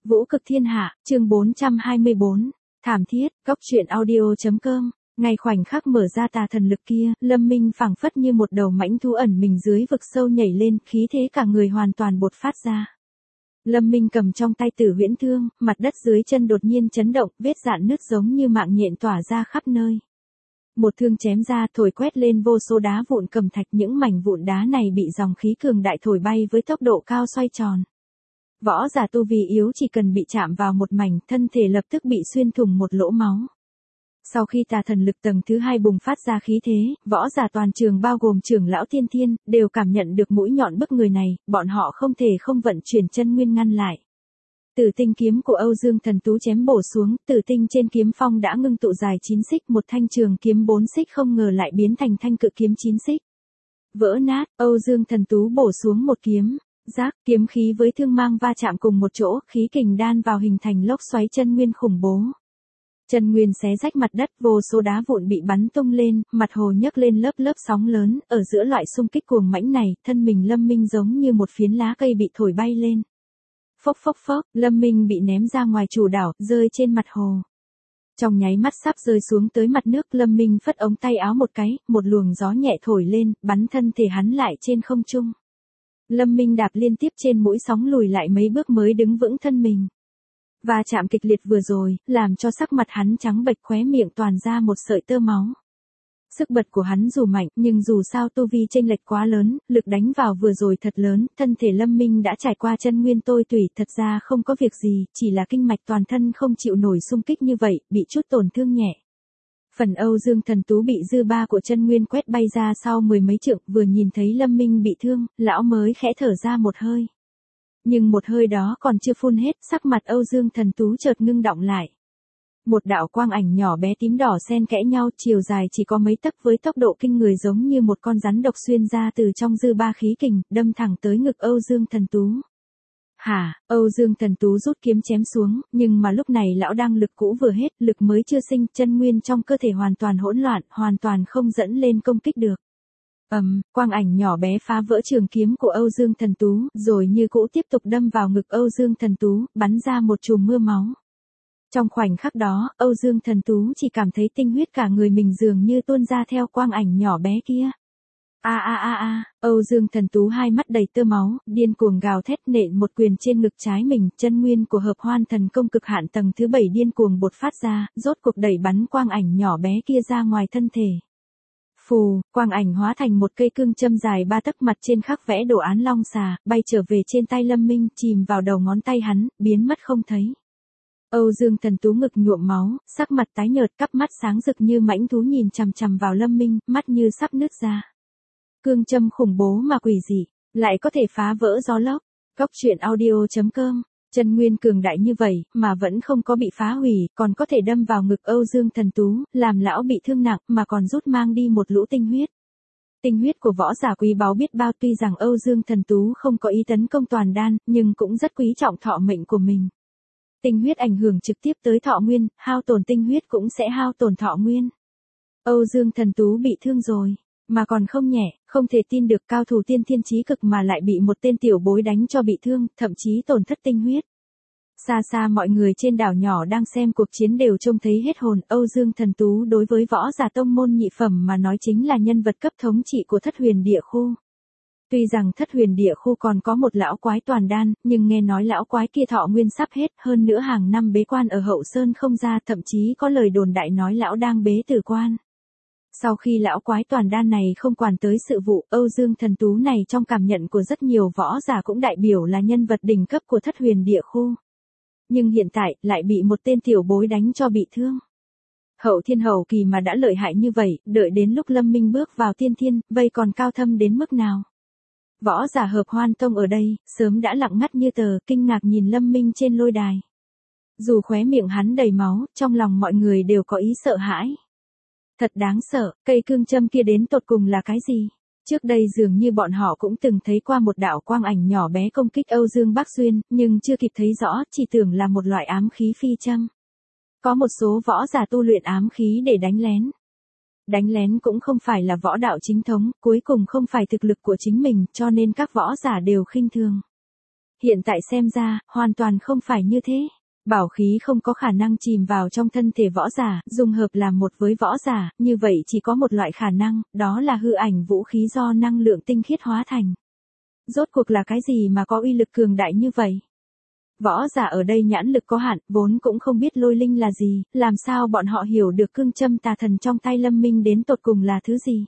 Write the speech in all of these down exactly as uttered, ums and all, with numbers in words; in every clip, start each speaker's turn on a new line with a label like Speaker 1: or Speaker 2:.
Speaker 1: Vũ cực thiên hạ, chương bốn trăm hai mươi bốn, thảm thiết, góc truyện audio.com. Ngay khoảnh khắc mở ra tà thần lực kia, Lâm Minh phảng phất như một đầu mãnh thú ẩn mình dưới vực sâu nhảy lên, khí thế cả người hoàn toàn bột phát ra. Lâm Minh cầm trong tay Tử Huyễn Thương, mặt đất dưới chân đột nhiên chấn động, vết rạn nứt giống như mạng nhện tỏa ra khắp nơi. Một thương chém ra, thổi quét lên vô số đá vụn cẩm thạch, những mảnh vụn đá này bị dòng khí cường đại thổi bay với tốc độ cao xoay tròn. Võ giả tu vi yếu chỉ cần bị chạm vào một mảnh, thân thể lập tức bị xuyên thủng một lỗ máu. Sau khi tà thần lực tầng thứ hai bùng phát ra khí thế, võ giả toàn trường bao gồm trưởng lão Tiên Thiên, đều cảm nhận được mũi nhọn bức người này, bọn họ không thể không vận chuyển chân nguyên ngăn lại. Tử tinh kiếm của Âu Dương Thần Tú chém bổ xuống, tử tinh trên kiếm phong đã ngưng tụ dài chín xích, một thanh trường kiếm bốn xích không ngờ lại biến thành thanh cự kiếm chín xích. Vỡ nát, Âu Dương Thần Tú bổ xuống một kiếm. Giác, kiếm khí với thương mang va chạm cùng một chỗ, khí kình đan vào hình thành lốc xoáy chân nguyên khủng bố. Chân nguyên xé rách mặt đất, vô số đá vụn bị bắn tung lên, mặt hồ nhấc lên lớp lớp sóng lớn, ở giữa loại xung kích cuồng mãnh này, thân mình Lâm Minh giống như một phiến lá cây bị thổi bay lên. Phốc phốc phốc, Lâm Minh bị ném ra ngoài chủ đảo, rơi trên mặt hồ. Trong nháy mắt sắp rơi xuống tới mặt nước, Lâm Minh phất ống tay áo một cái, một luồng gió nhẹ thổi lên, bắn thân thể hắn lại trên không trung. Lâm Minh đạp liên tiếp trên mũi sóng lùi lại mấy bước mới đứng vững thân mình. Và chạm kịch liệt vừa rồi, làm cho sắc mặt hắn trắng bệch, khóe miệng toàn ra một sợi tơ máu. Sức bật của hắn dù mạnh, nhưng dù sao tu vi chênh lệch quá lớn, lực đánh vào vừa rồi thật lớn, thân thể Lâm Minh đã trải qua chân nguyên tôi tủy, thật ra không có việc gì, chỉ là kinh mạch toàn thân không chịu nổi xung kích như vậy, bị chút tổn thương nhẹ. Phần Âu Dương Thần Tú bị dư ba của chân nguyên quét bay ra sau mười mấy trượng, vừa nhìn thấy Lâm Minh bị thương, lão mới khẽ thở ra một hơi. Nhưng một hơi đó còn chưa phun hết, sắc mặt Âu Dương Thần Tú chợt ngưng đọng lại. Một đạo quang ảnh nhỏ bé tím đỏ xen kẽ nhau, chiều dài chỉ có mấy tấc, với tốc độ kinh người giống như một con rắn độc xuyên ra từ trong dư ba khí kình, đâm thẳng tới ngực Âu Dương Thần Tú. Hả, Âu Dương Thần Tú rút kiếm chém xuống, nhưng mà lúc này lão đang lực cũ vừa hết, lực mới chưa sinh, chân nguyên trong cơ thể hoàn toàn hỗn loạn, hoàn toàn không dẫn lên công kích được. Ầm, um, quang ảnh nhỏ bé phá vỡ trường kiếm của Âu Dương Thần Tú, rồi như cũ tiếp tục đâm vào ngực Âu Dương Thần Tú, bắn ra một chùm mưa máu. Trong khoảnh khắc đó, Âu Dương Thần Tú chỉ cảm thấy tinh huyết cả người mình dường như tuôn ra theo quang ảnh nhỏ bé kia. A a a a, Âu Dương Thần Tú hai mắt đầy tơ máu, điên cuồng gào thét nện một quyền trên ngực trái mình, chân nguyên của Hợp Hoan Thần Công cực hạn tầng thứ bảy điên cuồng bột phát ra, rốt cuộc đẩy bắn quang ảnh nhỏ bé kia ra ngoài thân thể. Phù, quang ảnh hóa thành một cây cương châm dài ba tấc, mặt trên khắc vẽ đồ án long xà, bay trở về trên tay Lâm Minh, chìm vào đầu ngón tay hắn, biến mất không thấy. Âu Dương Thần Tú ngực nhuộm máu, sắc mặt tái nhợt, cắp mắt sáng rực như mãnh thú nhìn chằm chằm vào Lâm Minh, mắt như sắp nứt ra. Cương châm khủng bố mà quỷ dị, lại có thể phá vỡ gió lốc. Góc truyện audio.com. Chân nguyên cường đại như vậy, mà vẫn không có bị phá hủy, còn có thể đâm vào ngực Âu Dương Thần Tú, làm lão bị thương nặng, mà còn rút mang đi một lũ tinh huyết. Tinh huyết của võ giả quý báu biết bao, tuy rằng Âu Dương Thần Tú không có ý tấn công toàn đan, nhưng cũng rất quý trọng thọ mệnh của mình. Tinh huyết ảnh hưởng trực tiếp tới thọ nguyên, hao tổn tinh huyết cũng sẽ hao tổn thọ nguyên. Âu Dương Thần Tú bị thương rồi, mà còn không nhẹ, không thể tin được cao thủ tiên thiên chí cực mà lại bị một tên tiểu bối đánh cho bị thương, thậm chí tổn thất tinh huyết. Xa xa mọi người trên đảo nhỏ đang xem cuộc chiến đều trông thấy hết hồn, Âu Dương Thần Tú đối với võ giả tông môn nhị phẩm mà nói chính là nhân vật cấp thống trị của Thất Huyền Địa Khu. Tuy rằng Thất Huyền Địa Khu còn có một lão quái toàn đan, nhưng nghe nói lão quái kia thọ nguyên sắp hết, hơn nữa hàng năm bế quan ở Hậu Sơn không ra, thậm chí có lời đồn đại nói lão đang bế tử quan. Sau khi lão quái toàn đan này không quản tới sự vụ, Âu Dương Thần Tú này trong cảm nhận của rất nhiều võ giả cũng đại biểu là nhân vật đỉnh cấp của Thất Huyền Địa Khu. Nhưng hiện tại, lại bị một tên tiểu bối đánh cho bị thương. Hậu thiên hậu kỳ mà đã lợi hại như vậy, đợi đến lúc Lâm Minh bước vào tiên thiên, vây còn cao thâm đến mức nào. Võ giả Hợp Hoan Tông ở đây, sớm đã lặng ngắt như tờ, kinh ngạc nhìn Lâm Minh trên lôi đài. Dù khóe miệng hắn đầy máu, trong lòng mọi người đều có ý sợ hãi. Thật đáng sợ, cây cương châm kia đến tột cùng là cái gì? Trước đây dường như bọn họ cũng từng thấy qua một đạo quang ảnh nhỏ bé công kích Âu Dương Bắc Xuyên, nhưng chưa kịp thấy rõ, chỉ tưởng là một loại ám khí phi châm. Có một số võ giả tu luyện ám khí để đánh lén. Đánh lén cũng không phải là võ đạo chính thống, cuối cùng không phải thực lực của chính mình, cho nên các võ giả đều khinh thường. Hiện tại xem ra, hoàn toàn không phải như thế. Bảo khí không có khả năng chìm vào trong thân thể võ giả, dung hợp làm một với võ giả, như vậy chỉ có một loại khả năng, đó là hư ảnh vũ khí do năng lượng tinh khiết hóa thành. Rốt cuộc là cái gì mà có uy lực cường đại như vậy? Võ giả ở đây nhãn lực có hạn, vốn cũng không biết lôi linh là gì, làm sao bọn họ hiểu được cương châm tà thần trong tay Lâm Minh đến tột cùng là thứ gì?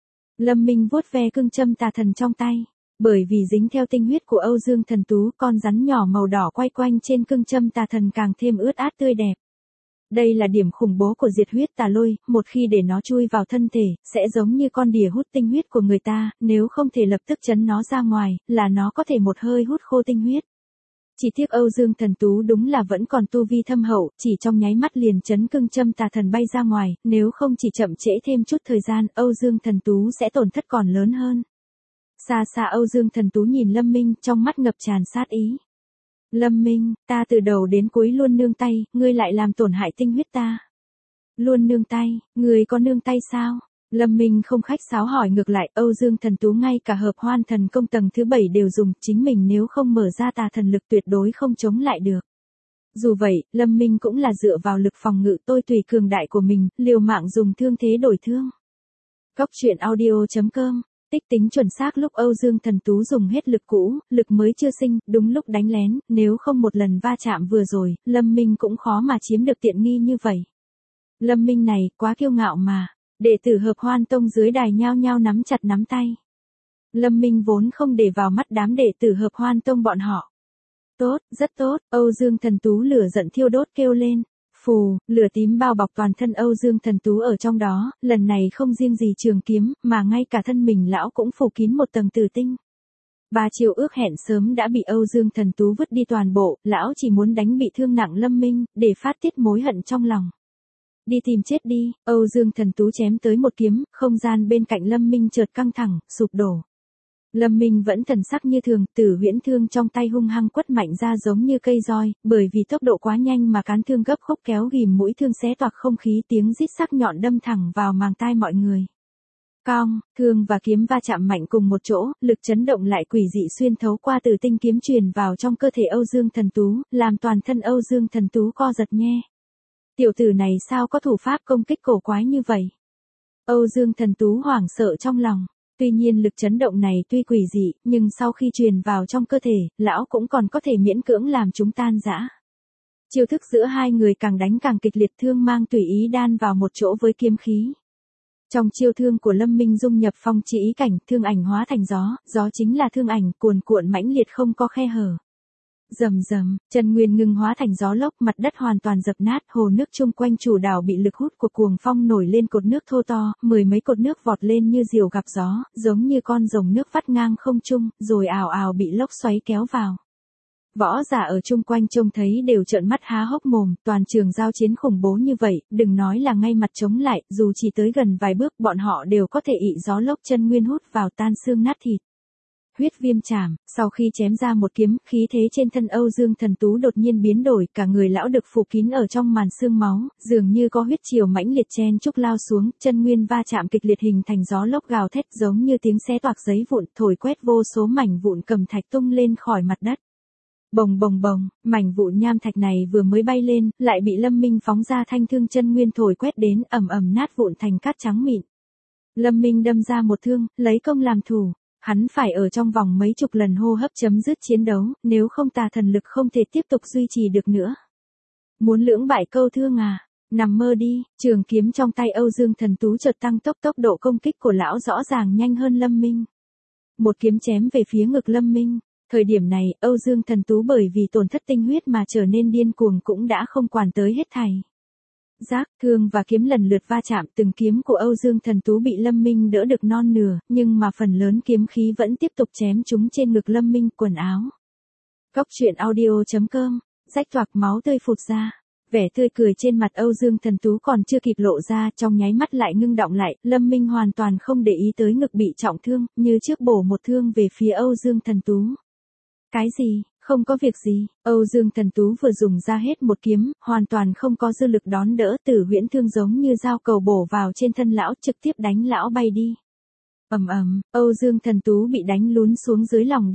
Speaker 1: Lâm Minh vuốt ve cương châm tà thần trong tay. Bởi vì dính theo tinh huyết của Âu Dương Thần Tú, con rắn nhỏ màu đỏ quay quanh trên cương châm tà thần càng thêm ướt át tươi đẹp. Đây là điểm khủng bố của diệt huyết tà lôi, một khi để nó chui vào thân thể, sẽ giống như con đỉa hút tinh huyết của người ta, nếu không thể lập tức chấn nó ra ngoài, là nó có thể một hơi hút khô tinh huyết. Chỉ tiếc Âu Dương Thần Tú đúng là vẫn còn tu vi thâm hậu, chỉ trong nháy mắt liền chấn cương châm tà thần bay ra ngoài, nếu không chỉ chậm trễ thêm chút thời gian, Âu Dương Thần Tú sẽ tổn thất còn lớn hơn. Xa xa Âu Dương Thần Tú nhìn Lâm Minh, trong mắt ngập tràn sát ý. Lâm Minh, ta từ đầu đến cuối luôn nương tay, ngươi lại làm tổn hại tinh huyết ta. Luôn nương tay, ngươi có nương tay sao? Lâm Minh không khách sáo hỏi ngược lại, Âu Dương Thần Tú ngay cả hợp hoan thần công tầng thứ bảy đều dùng, chính mình nếu không mở ra tà thần lực tuyệt đối không chống lại được. Dù vậy, Lâm Minh cũng là dựa vào lực phòng ngự tôi tùy cường đại của mình, liều mạng dùng thương thế đổi thương. Cóc truyện audio chấm com Tích tính chuẩn xác lúc Âu Dương Thần Tú dùng hết lực cũ, lực mới chưa sinh, đúng lúc đánh lén, nếu không một lần va chạm vừa rồi, Lâm Minh cũng khó mà chiếm được tiện nghi như vậy. Lâm Minh này, quá kiêu ngạo mà. Đệ tử hợp hoan tông dưới đài nhao nhao nắm chặt nắm tay. Lâm Minh vốn không để vào mắt đám đệ tử hợp hoan tông bọn họ. Tốt, rất tốt, Âu Dương Thần Tú lửa giận thiêu đốt kêu lên. Phù, lửa tím bao bọc toàn thân Âu Dương Thần Tú ở trong đó, lần này không riêng gì trường kiếm, mà ngay cả thân mình lão cũng phủ kín một tầng tử tinh. Ba chiều ước hẹn sớm đã bị Âu Dương Thần Tú vứt đi toàn bộ, lão chỉ muốn đánh bị thương nặng Lâm Minh, để phát tiết mối hận trong lòng. Đi tìm chết đi, Âu Dương Thần Tú chém tới một kiếm, không gian bên cạnh Lâm Minh chợt căng thẳng, sụp đổ. Lâm Minh vẫn thần sắc như thường, Tử Huyễn thương trong tay hung hăng quất mạnh ra giống như cây roi, bởi vì tốc độ quá nhanh mà cán thương gấp khúc kéo ghim mũi thương xé toạc không khí, tiếng rít sắc nhọn đâm thẳng vào màng tai mọi người. Cong, thương và kiếm va chạm mạnh cùng một chỗ, lực chấn động lại quỷ dị xuyên thấu qua tử tinh kiếm truyền vào trong cơ thể Âu Dương Thần Tú, làm toàn thân Âu Dương Thần Tú co giật nhe. Tiểu tử này sao có thủ pháp công kích cổ quái như vậy? Âu Dương Thần Tú hoảng sợ trong lòng. Tuy nhiên lực chấn động này tuy quỷ dị, nhưng sau khi truyền vào trong cơ thể, lão cũng còn có thể miễn cưỡng làm chúng tan rã. Chiêu thức giữa hai người càng đánh càng kịch liệt, thương mang tùy ý đan vào một chỗ với kiếm khí. Trong chiêu thương của Lâm Minh dung nhập phong chỉ ý cảnh, thương ảnh hóa thành gió, gió chính là thương ảnh, cuồn cuộn mãnh liệt không có khe hở. Rầm rầm, chân nguyên ngưng hóa thành gió lốc, mặt đất hoàn toàn dập nát, hồ nước chung quanh chủ đảo bị lực hút của cuồng phong nổi lên cột nước thô to, mười mấy cột nước vọt lên như diều gặp gió, giống như con rồng nước vắt ngang không trung, rồi ào ào bị lốc xoáy kéo vào. Võ giả ở chung quanh trông thấy đều trợn mắt há hốc mồm, toàn trường giao chiến khủng bố như vậy, đừng nói là ngay mặt chống lại, dù chỉ tới gần vài bước bọn họ đều có thể ị gió lốc chân nguyên hút vào tan xương nát thịt. Huyết viêm chảm, sau khi chém ra một kiếm, khí thế trên thân Âu Dương Thần Tú đột nhiên biến đổi, cả người lão được phủ kín ở trong màn xương máu, dường như có huyết triều mãnh liệt chen chúc lao xuống, chân nguyên va chạm kịch liệt hình thành gió lốc gào thét giống như tiếng xé toạc giấy vụn, thổi quét vô số mảnh vụn cầm thạch tung lên khỏi mặt đất. Bồng bồng bồng, mảnh vụn nham thạch này vừa mới bay lên, lại bị Lâm Minh phóng ra thanh thương chân nguyên thổi quét đến, ầm ầm nát vụn thành cát trắng mịn. Lâm Minh đâm ra một thương, lấy công làm thủ. Hắn phải ở trong vòng mấy chục lần hô hấp chấm dứt chiến đấu, nếu không tà thần lực không thể tiếp tục duy trì được nữa. Muốn lưỡng bại câu thương à? Nằm mơ đi, trường kiếm trong tay Âu Dương Thần Tú chợt tăng tốc, tốc độ công kích của lão rõ ràng nhanh hơn Lâm Minh. Một kiếm chém về phía ngực Lâm Minh. Thời điểm này, Âu Dương Thần Tú bởi vì tổn thất tinh huyết mà trở nên điên cuồng cũng đã không quản tới hết thảy. Giác, thương và kiếm lần lượt va chạm, từng kiếm của Âu Dương Thần Tú bị Lâm Minh đỡ được non nửa, nhưng mà phần lớn kiếm khí vẫn tiếp tục chém chúng trên ngực Lâm Minh, quần áo. Cóc truyện audio chấm com, rách toạc máu tươi phụt ra. Vẻ tươi cười trên mặt Âu Dương Thần Tú còn chưa kịp lộ ra, trong nháy mắt lại ngưng động lại, Lâm Minh hoàn toàn không để ý tới ngực bị trọng thương, như trước bổ một thương về phía Âu Dương Thần Tú. Cái gì? Không có việc gì, Âu Dương Thần Tú vừa dùng ra hết một kiếm, hoàn toàn không có dư lực đón đỡ, Tử Huyễn thương giống như dao cầu bổ vào trên thân lão, trực tiếp đánh lão bay đi. Ầm ầm, Âu Dương Thần Tú bị đánh lún xuống dưới lòng đất,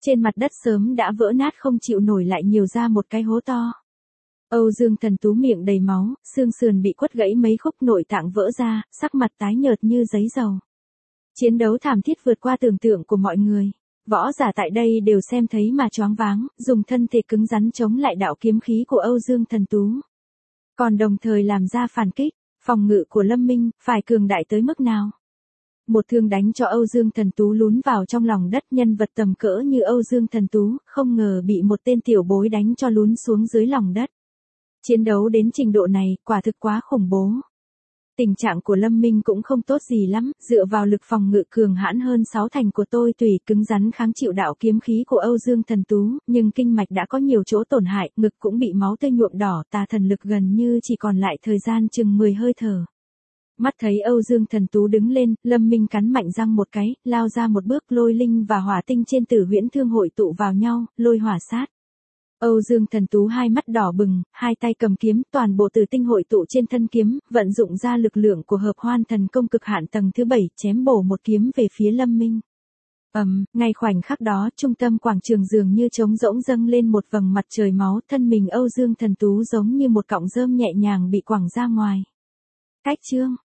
Speaker 1: Trên mặt đất sớm đã vỡ nát không chịu nổi lại nhiều ra một cái hố to. Âu Dương Thần Tú miệng đầy máu, xương sườn bị quất gãy mấy khúc, nội tạng vỡ ra, sắc mặt tái nhợt như giấy dầu. Chiến đấu thảm thiết vượt qua tưởng tượng của mọi người. Võ giả tại đây đều xem thấy mà choáng váng, dùng thân thể cứng rắn chống lại đạo kiếm khí của Âu Dương Thần Tú. Còn đồng thời làm ra phản kích, phòng ngự của Lâm Minh, phải cường đại tới mức nào. Một thương đánh cho Âu Dương Thần Tú lún vào trong lòng đất, nhân vật tầm cỡ như Âu Dương Thần Tú, không ngờ bị một tên tiểu bối đánh cho lún xuống dưới lòng đất. Chiến đấu đến trình độ này, quả thực quá khủng bố. Tình trạng của Lâm Minh cũng không tốt gì lắm, dựa vào lực phòng ngự cường hãn hơn sáu thành của tôi tùy cứng rắn kháng chịu đạo kiếm khí của Âu Dương Thần Tú, nhưng kinh mạch đã có nhiều chỗ tổn hại, ngực cũng bị máu tươi nhuộm đỏ, tà thần lực gần như chỉ còn lại thời gian chừng mười hơi thở. Mắt thấy Âu Dương Thần Tú đứng lên, Lâm Minh cắn mạnh răng một cái, lao ra một bước, lôi linh và hỏa tinh trên Tử Huyễn Thương hội tụ vào nhau, lôi hỏa sát. Âu Dương Thần Tú hai mắt đỏ bừng, hai tay cầm kiếm, toàn bộ tử tinh hội tụ trên thân kiếm, vận dụng ra lực lượng của hợp hoan thần công cực hạn tầng thứ bảy, chém bổ một kiếm về phía Lâm Minh. Ầm, um, ngay khoảnh khắc đó, trung tâm quảng trường dường như trống rỗng dâng lên một vầng mặt trời máu, thân mình Âu Dương Thần Tú giống như một cọng rơm nhẹ nhàng bị quẳng ra ngoài. Cách chương